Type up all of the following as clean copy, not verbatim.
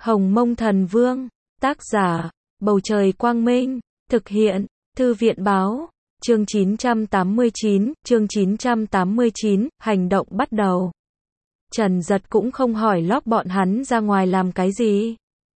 Hồng Mông Thần Vương, tác giả, Bầu Trời Quang Minh, thực hiện, Thư viện Báo, chương 989, hành động bắt đầu. Trần Dật cũng không hỏi Locke bọn hắn ra ngoài làm cái gì.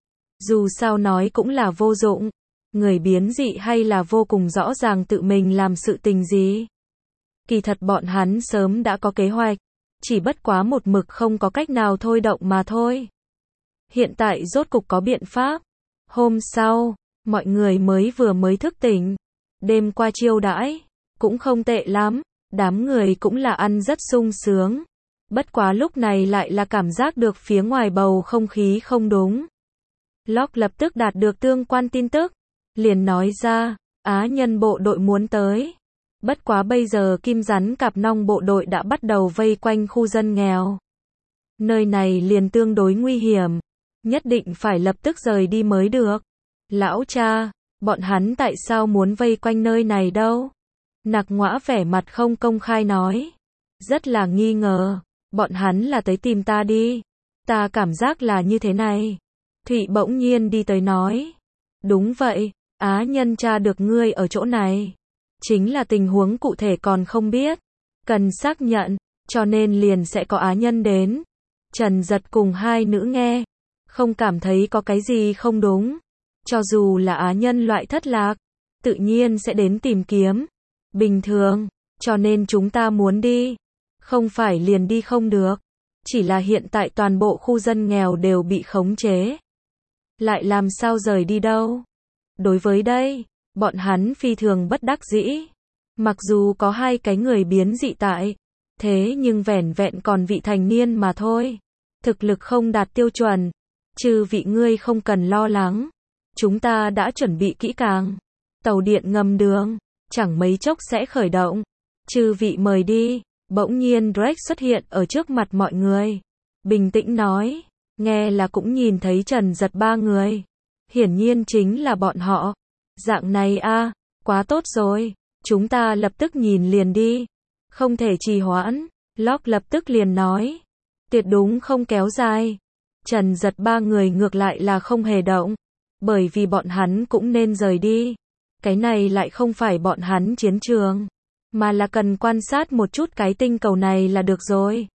Dù sao nói cũng là vô dụng, người biến dị hay là vô cùng rõ ràng tự mình làm sự tình gì. Kỳ thật bọn hắn sớm đã có kế hoạch, chỉ bất quá một mực không có cách nào thôi động mà thôi. Hiện tại rốt cục có biện pháp. Hôm sau, mọi người mới thức tỉnh. Đêm qua chiêu đãi, cũng không tệ lắm, đám người cũng là ăn rất sung sướng. Bất quá lúc này lại là cảm giác được phía ngoài bầu không khí không đúng. Locke lập tức đạt được tương quan tin tức, liền nói ra, Á Nhân bộ đội muốn tới. Bất quá bây giờ Kim Rắn Cạp Nong bộ đội đã bắt đầu vây quanh khu dân nghèo. Nơi này liền tương đối nguy hiểm, nhất định phải lập tức rời đi mới được. Lão cha, bọn hắn tại sao muốn vây quanh nơi này đâu? Nặc Ngõa vẻ mặt không công khai nói. Rất là nghi ngờ, bọn hắn là tới tìm ta đi. Ta cảm giác là như thế này. Thụy bỗng nhiên đi tới nói. Đúng vậy, Á Nhân tra được ngươi ở chỗ này. Chính là tình huống cụ thể còn không biết. Cần xác nhận, cho nên liền sẽ có Á Nhân đến. Trần Dật cùng hai nữ nghe, không cảm thấy có cái gì không đúng. Cho dù là Á Nhân loại thất lạc, tự nhiên sẽ đến tìm kiếm. Bình thường, cho nên chúng ta muốn đi. Không phải liền đi không được. Chỉ là hiện tại toàn bộ khu dân nghèo đều bị khống chế. Lại làm sao rời đi đâu? Đối với đây, bọn hắn phi thường bất đắc dĩ. Mặc dù có hai cái người biến dị tại, thế nhưng vẻn vẹn còn vị thành niên mà thôi. Thực lực không đạt tiêu chuẩn. Chư vị ngươi không cần lo lắng. Chúng ta đã chuẩn bị kỹ càng. Tàu điện ngầm đường, chẳng mấy chốc sẽ khởi động. Chư vị mời đi. Bỗng nhiên Drake xuất hiện ở trước mặt mọi người. Bình tĩnh nói. Nghe là cũng nhìn thấy Trần Dật ba người. Hiển nhiên chính là bọn họ. Dạng này a, quá tốt rồi. Chúng ta lập tức nhìn liền đi. Không thể trì hoãn. Locke lập tức liền nói. Tuyệt đúng không kéo dài. Trần Dật ba người ngược lại là không hề động. Bởi vì bọn hắn cũng nên rời đi. Cái này lại không phải bọn hắn chiến trường. Mà là cần quan sát một chút cái tinh cầu này là được rồi.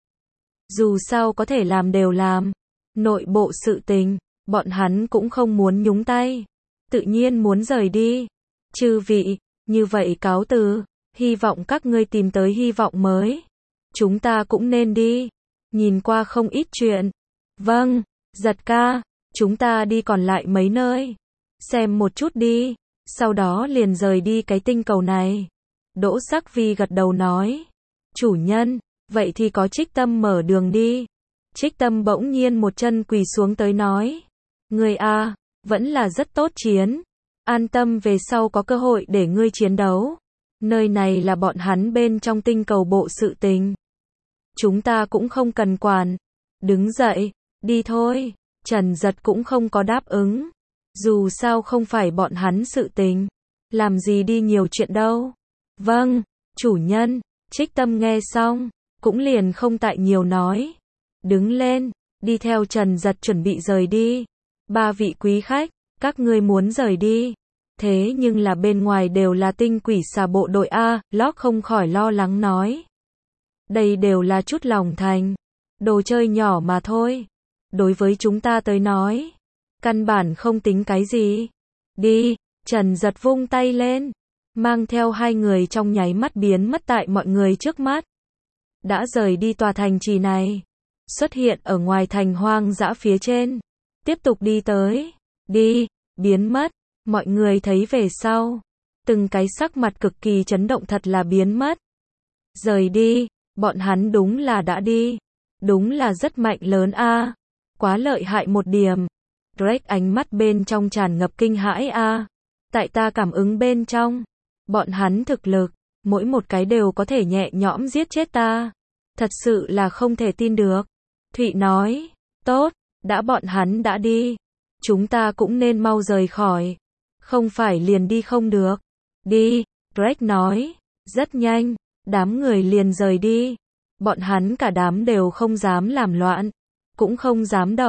Dù sao có thể làm đều làm. Nội bộ sự tình, bọn hắn cũng không muốn nhúng tay. Tự nhiên muốn rời đi. Chư vị, như vậy cáo từ. Hy vọng các ngươi tìm tới hy vọng mới. Chúng ta cũng nên đi. Nhìn qua không ít chuyện. Vâng, Dật ca, chúng ta đi còn lại mấy nơi. Xem một chút đi. Sau đó liền rời đi cái tinh cầu này. Đỗ Sắc Vi gật đầu nói. Chủ nhân, vậy thì có Trích Tâm mở đường đi. Trích Tâm bỗng nhiên một chân quỳ xuống tới nói. Ngươi a, vẫn là rất tốt chiến. An tâm về sau có cơ hội để ngươi chiến đấu. Nơi này là bọn hắn bên trong tinh cầu bộ sự tình. Chúng ta cũng không cần quản. Đứng dậy, đi thôi. Trần Dật cũng không có đáp ứng. Dù sao không phải bọn hắn sự tình. Làm gì đi nhiều chuyện đâu. Vâng, chủ nhân. Trích Tâm nghe xong, cũng liền không tại nhiều nói. Đứng lên, đi theo Trần Dật chuẩn bị rời đi. Ba vị quý khách, các ngươi muốn rời đi. Thế nhưng là bên ngoài đều là tinh quỷ xà bộ đội A, Locke không khỏi lo lắng nói. Đây đều là chút lòng thành. Đồ chơi nhỏ mà thôi. Đối với chúng ta tới nói, căn bản không tính cái gì. Đi, Trần Dật vung tay lên. Mang theo hai người trong nháy mắt biến mất tại mọi người trước mắt. Đã rời đi tòa thành trì này. Xuất hiện ở ngoài thành hoang dã phía trên. Tiếp tục đi tới. Đi, biến mất. Mọi người thấy về sau. Từng cái sắc mặt cực kỳ chấn động thật là biến mất. Rời đi, bọn hắn đúng là đã đi. Đúng là rất mạnh lớn a. Quá lợi hại một điểm. Drake ánh mắt bên trong tràn ngập kinh hãi a. Tại ta cảm ứng bên trong. Bọn hắn thực lực, mỗi một cái đều có thể nhẹ nhõm giết chết ta. Thật sự là không thể tin được. Thụy nói, tốt, đã bọn hắn đã đi. Chúng ta cũng nên mau rời khỏi. Không phải liền đi không được. Đi, Drake nói, rất nhanh, đám người liền rời đi. Bọn hắn cả đám đều không dám làm loạn, cũng không dám động.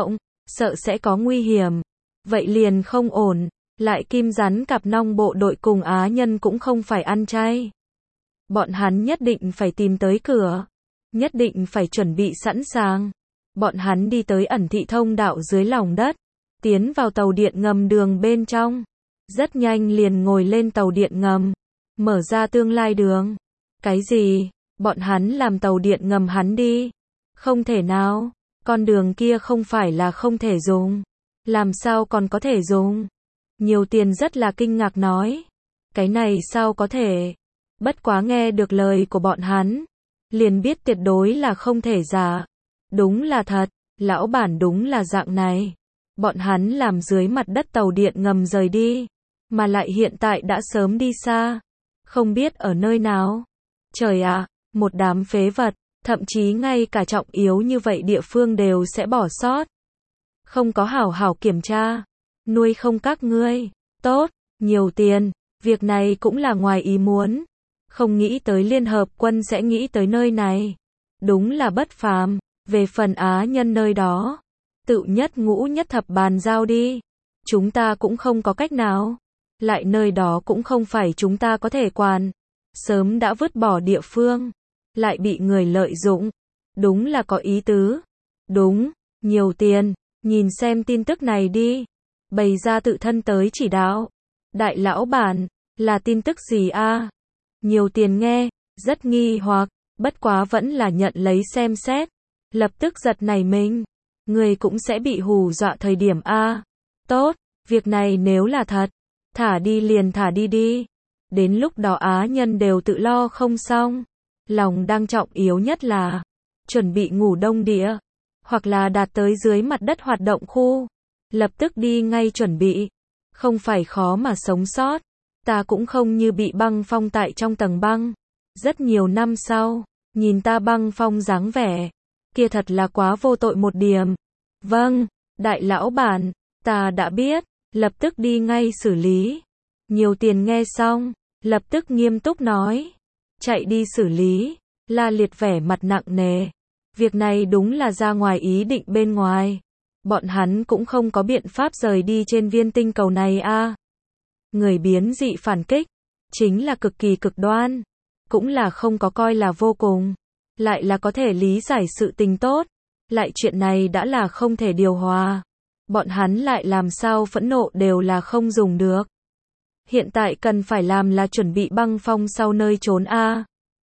sợ sẽ có nguy hiểm. Vậy liền không ổn, lại Kim Rắn Cặp Nong bộ đội cùng Á Nhân cũng không phải ăn chay. Bọn hắn nhất định phải tìm tới cửa, nhất định phải chuẩn bị sẵn sàng. Bọn hắn đi tới ẩn thị thông đạo dưới lòng đất, tiến vào tàu điện ngầm đường bên trong. Rất nhanh liền ngồi lên tàu điện ngầm, mở ra tương lai đường. Cái gì? Bọn hắn làm tàu điện ngầm hắn đi? Không thể nào, con đường kia không phải là không thể dùng. Làm sao còn có thể dùng? Nhiều Tiền rất là kinh ngạc nói. Cái này sao có thể? Bất quá nghe được lời của bọn hắn, liền biết tuyệt đối là không thể giả. Đúng là thật, lão bản đúng là dạng này. Bọn hắn làm dưới mặt đất tàu điện ngầm rời đi, mà lại hiện tại đã sớm đi xa, không biết ở nơi nào. Trời ạ, một đám phế vật, thậm chí ngay cả trọng yếu như vậy địa phương đều sẽ bỏ sót. Không có hảo hảo kiểm tra, nuôi không các ngươi. Tốt, Nhiều Tiền, việc này cũng là ngoài ý muốn. Không nghĩ tới Liên Hợp Quân sẽ nghĩ tới nơi này. Đúng là bất phàm. Về phần Á Nhân nơi đó, tự nhất ngũ nhất thập bàn giao đi. Chúng ta cũng không có cách nào. Lại nơi đó cũng không phải chúng ta có thể quản. Sớm đã vứt bỏ địa phương, lại bị người lợi dụng. Đúng là có ý tứ. Đúng, Nhiều Tiền, nhìn xem tin tức này đi. Bày ra tự thân tới chỉ đạo. Đại lão bản, là tin tức gì a? Nhiều Tiền nghe, rất nghi hoặc, bất quá vẫn là nhận lấy xem xét. Lập tức giật nảy mình. Người cũng sẽ bị hù dọa thời điểm a. Tốt, việc này nếu là thật, thả đi liền thả đi đi. Đến lúc đó Á Nhân đều tự lo không xong. Lòng đang trọng yếu nhất là chuẩn bị ngủ đông địa, hoặc là đạt tới dưới mặt đất hoạt động khu. Lập tức đi ngay chuẩn bị. Không phải khó mà sống sót. Ta cũng không như bị băng phong tại trong tầng băng. Rất nhiều năm sau, nhìn ta băng phong dáng vẻ, kia thật là quá vô tội một điểm. Vâng, đại lão bản, ta đã biết, lập tức đi ngay xử lý. Nhiều Tiền nghe xong, lập tức nghiêm túc nói. Chạy đi xử lý, La Liệt vẻ mặt nặng nề. Việc này đúng là ra ngoài ý định bên ngoài. Bọn hắn cũng không có biện pháp rời đi trên viên tinh cầu này a. Người biến dị phản kích, chính là cực kỳ cực đoan. Cũng là không có coi là vô cùng. Lại là có thể lý giải sự tình tốt. Lại chuyện này đã là không thể điều hòa. Bọn hắn lại làm sao phẫn nộ đều là không dùng được. Hiện tại cần phải làm là chuẩn bị băng phong sau nơi trốn a.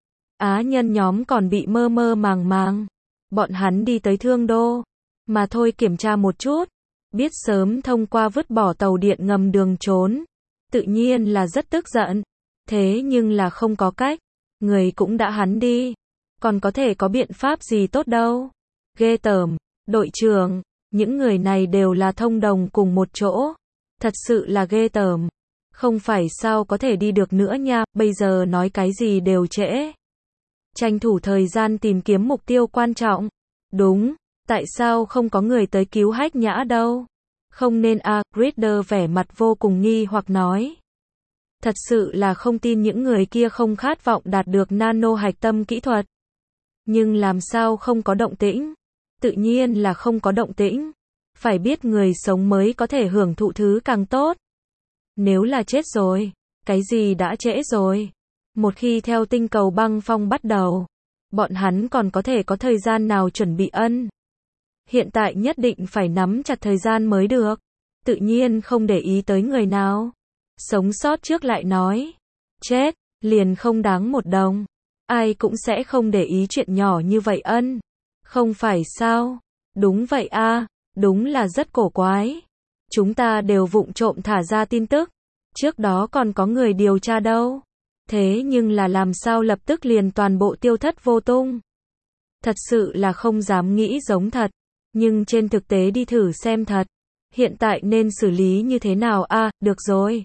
Á Nhân nhóm còn bị mơ mơ màng màng. Bọn hắn đi tới Thương Đô, mà thôi kiểm tra một chút. Biết sớm thông qua vứt bỏ tàu điện ngầm đường trốn. Tự nhiên là rất tức giận. Thế nhưng là không có cách. Người cũng đã hắn đi. Còn có thể có biện pháp gì tốt đâu. Ghê tởm, đội trưởng, những người này đều là thông đồng cùng một chỗ. Thật sự là ghê tởm. Không phải sao có thể đi được nữa nha, bây giờ nói cái gì đều trễ. Tranh thủ thời gian tìm kiếm mục tiêu quan trọng. Đúng, tại sao không có người tới cứu Hách Nhã đâu? Không nên a, Riddler vẻ mặt vô cùng nghi hoặc nói. Thật sự là không tin những người kia không khát vọng đạt được nano hạch tâm kỹ thuật. Nhưng làm sao không có động tĩnh? Tự nhiên là không có động tĩnh. Phải biết người sống mới có thể hưởng thụ thứ càng tốt. Nếu là chết rồi, cái gì đã trễ rồi. Một khi theo tinh cầu băng phong bắt đầu, bọn hắn còn có thể có thời gian nào chuẩn bị ân. Hiện tại nhất định phải nắm chặt thời gian mới được. Tự nhiên không để ý tới người nào. Sống sót trước lại nói. Chết, liền không đáng một đồng. Ai cũng sẽ không để ý chuyện nhỏ như vậy ân. Không phải sao? Đúng vậy a, đúng là rất cổ quái. Chúng ta đều vụng trộm thả ra tin tức. Trước đó còn có người điều tra đâu. Thế nhưng là làm sao lập tức liền toàn bộ tiêu thất vô tung. Thật sự là không dám nghĩ giống thật. Nhưng trên thực tế đi thử xem thật. Hiện tại nên xử lý như thế nào a, được rồi.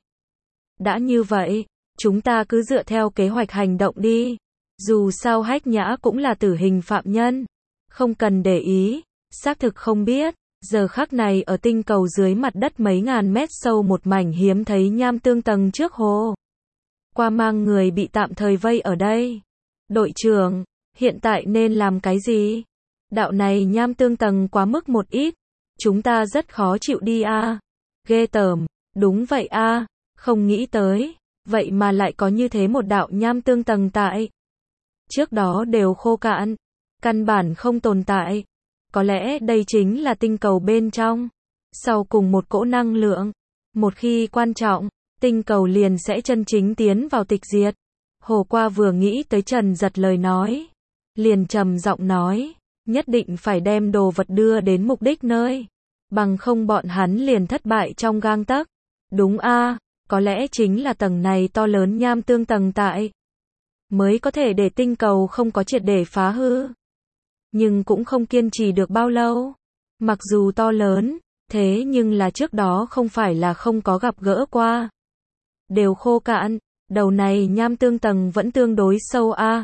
Đã như vậy, chúng ta cứ dựa theo kế hoạch hành động đi. Dù sao Hách Nhã cũng là tử hình phạm nhân. Không cần để ý, xác thực không biết. Giờ khắc này ở tinh cầu dưới mặt đất mấy ngàn mét sâu một mảnh hiếm thấy nham tương tầng trước hồ. Qua mang người bị tạm thời vây ở đây. Đội trưởng, hiện tại nên làm cái gì? Đạo này nham tương tầng quá mức một ít. Chúng ta rất khó chịu đi a. Ghê tởm, đúng vậy a, không nghĩ tới, vậy mà lại có như thế một đạo nham tương tầng tại. Trước đó đều khô cạn, căn bản không tồn tại. Có lẽ đây chính là tinh cầu bên trong. Sau cùng một cỗ năng lượng, một khi quan trọng, tinh cầu liền sẽ chân chính tiến vào tịch diệt. Hồ Qua vừa nghĩ tới Trần Giật lời nói, liền trầm giọng nói, nhất định phải đem đồ vật đưa đến mục đích nơi, bằng không bọn hắn liền thất bại trong gang tấc. Đúng a, có lẽ chính là tầng này to lớn nham tương tầng tại, mới có thể để tinh cầu không có triệt để phá hư. Nhưng cũng không kiên trì được bao lâu. Mặc dù to lớn, thế nhưng là trước đó không phải là không có gặp gỡ qua. Đều khô cạn, đầu này nham tương tầng vẫn tương đối sâu a.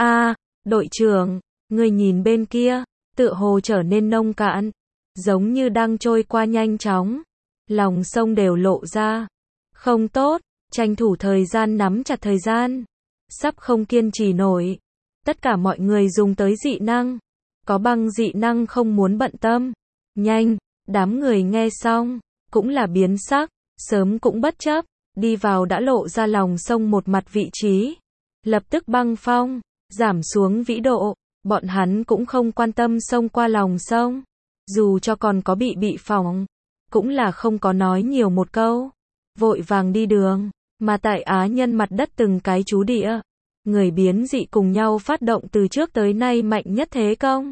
Đội trưởng, người nhìn bên kia, tựa hồ trở nên nông cạn, giống như đang trôi qua nhanh chóng. Lòng sông đều lộ ra. Không tốt, tranh thủ thời gian nắm chặt thời gian. Sắp không kiên trì nổi. Tất cả mọi người dùng tới dị năng. Có băng dị năng không muốn bận tâm. Nhanh, đám người nghe xong, cũng là biến sắc, sớm cũng bất chấp, đi vào đã lộ ra lòng sông một mặt vị trí. Lập tức băng phong, giảm xuống vĩ độ, bọn hắn cũng không quan tâm xông qua lòng sông. Dù cho còn có bị phỏng, cũng là không có nói nhiều một câu. Vội vàng đi đường, mà tại Á Nhân mặt đất từng cái trú địa. Người biến dị cùng nhau phát động từ trước tới nay mạnh nhất thế công.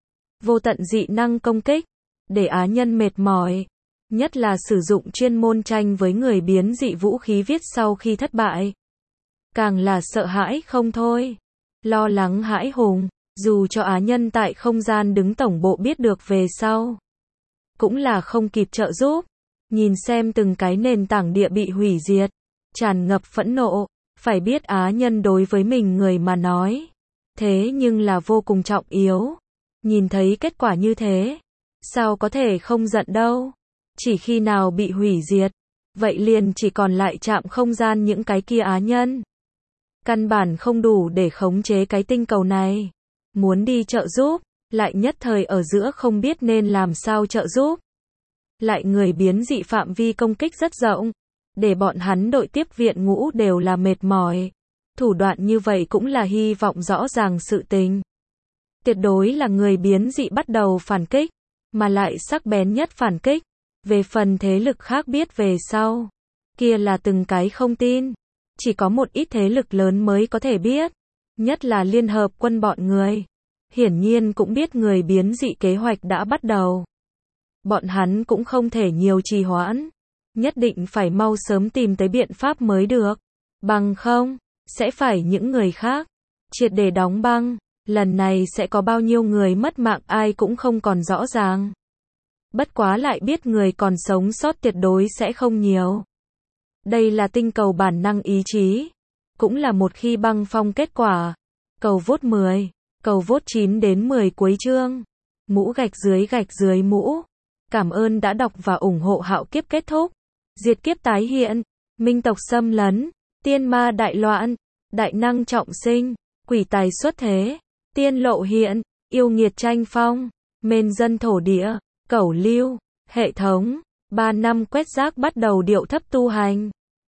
Vô tận dị năng công kích, để Á Nhân mệt mỏi. Nhất là sử dụng chuyên môn tranh với người biến dị vũ khí viết sau khi thất bại. Càng là sợ hãi không thôi. Lo lắng hãi hùng, dù cho Á Nhân tại không gian đứng tổng bộ biết được về sau. Cũng là không kịp trợ giúp. Nhìn xem từng cái nền tảng địa bị hủy diệt, tràn ngập phẫn nộ. Phải biết Á Nhân đối với mình người mà nói, thế nhưng là vô cùng trọng yếu. Nhìn thấy kết quả như thế, sao có thể không giận đâu. Chỉ khi nào bị hủy diệt, vậy liền chỉ còn lại trạm không gian những cái kia Á Nhân. Căn bản không đủ để khống chế cái tinh cầu này. Muốn đi trợ giúp, lại nhất thời ở giữa không biết nên làm sao trợ giúp. Lại người biến dị phạm vi công kích rất rộng, để bọn hắn đội tiếp viện ngũ đều là mệt mỏi. Thủ đoạn như vậy cũng là hy vọng rõ ràng sự tình. Tuyệt đối là người biến dị bắt đầu phản kích, mà lại sắc bén nhất phản kích. Về phần thế lực khác biết về sau, kia là từng cái không tin. Chỉ có một ít thế lực lớn mới có thể biết, nhất là Liên Hợp Quân bọn người. Hiển nhiên cũng biết người biến dị kế hoạch đã bắt đầu. Bọn hắn cũng không thể nhiều trì hoãn, nhất định phải mau sớm tìm tới biện pháp mới được. Bằng không, sẽ phải những người khác triệt để đóng băng. Lần này sẽ có bao nhiêu người mất mạng ai cũng không còn rõ ràng. Bất quá lại biết người còn sống sót tuyệt đối sẽ không nhiều. Đây là tinh cầu bản năng ý chí. Cũng là một khi băng phong kết quả. Cầu vote 10, cầu vote 9 đến 10 cuối chương. Mũ gạch dưới mũ. Cảm ơn đã đọc và ủng hộ Hạo Kiếp kết thúc. Diệt kiếp tái hiện. Minh tộc xâm lấn. Tiên ma đại loạn. Đại năng trọng sinh. Quỷ tài xuất thế. Tiên lộ hiện. Yêu nghiệt tranh phong. Mên dân thổ địa. Cẩu lưu. Hệ thống. 3 năm quét rác bắt đầu điệu thấp tu hành.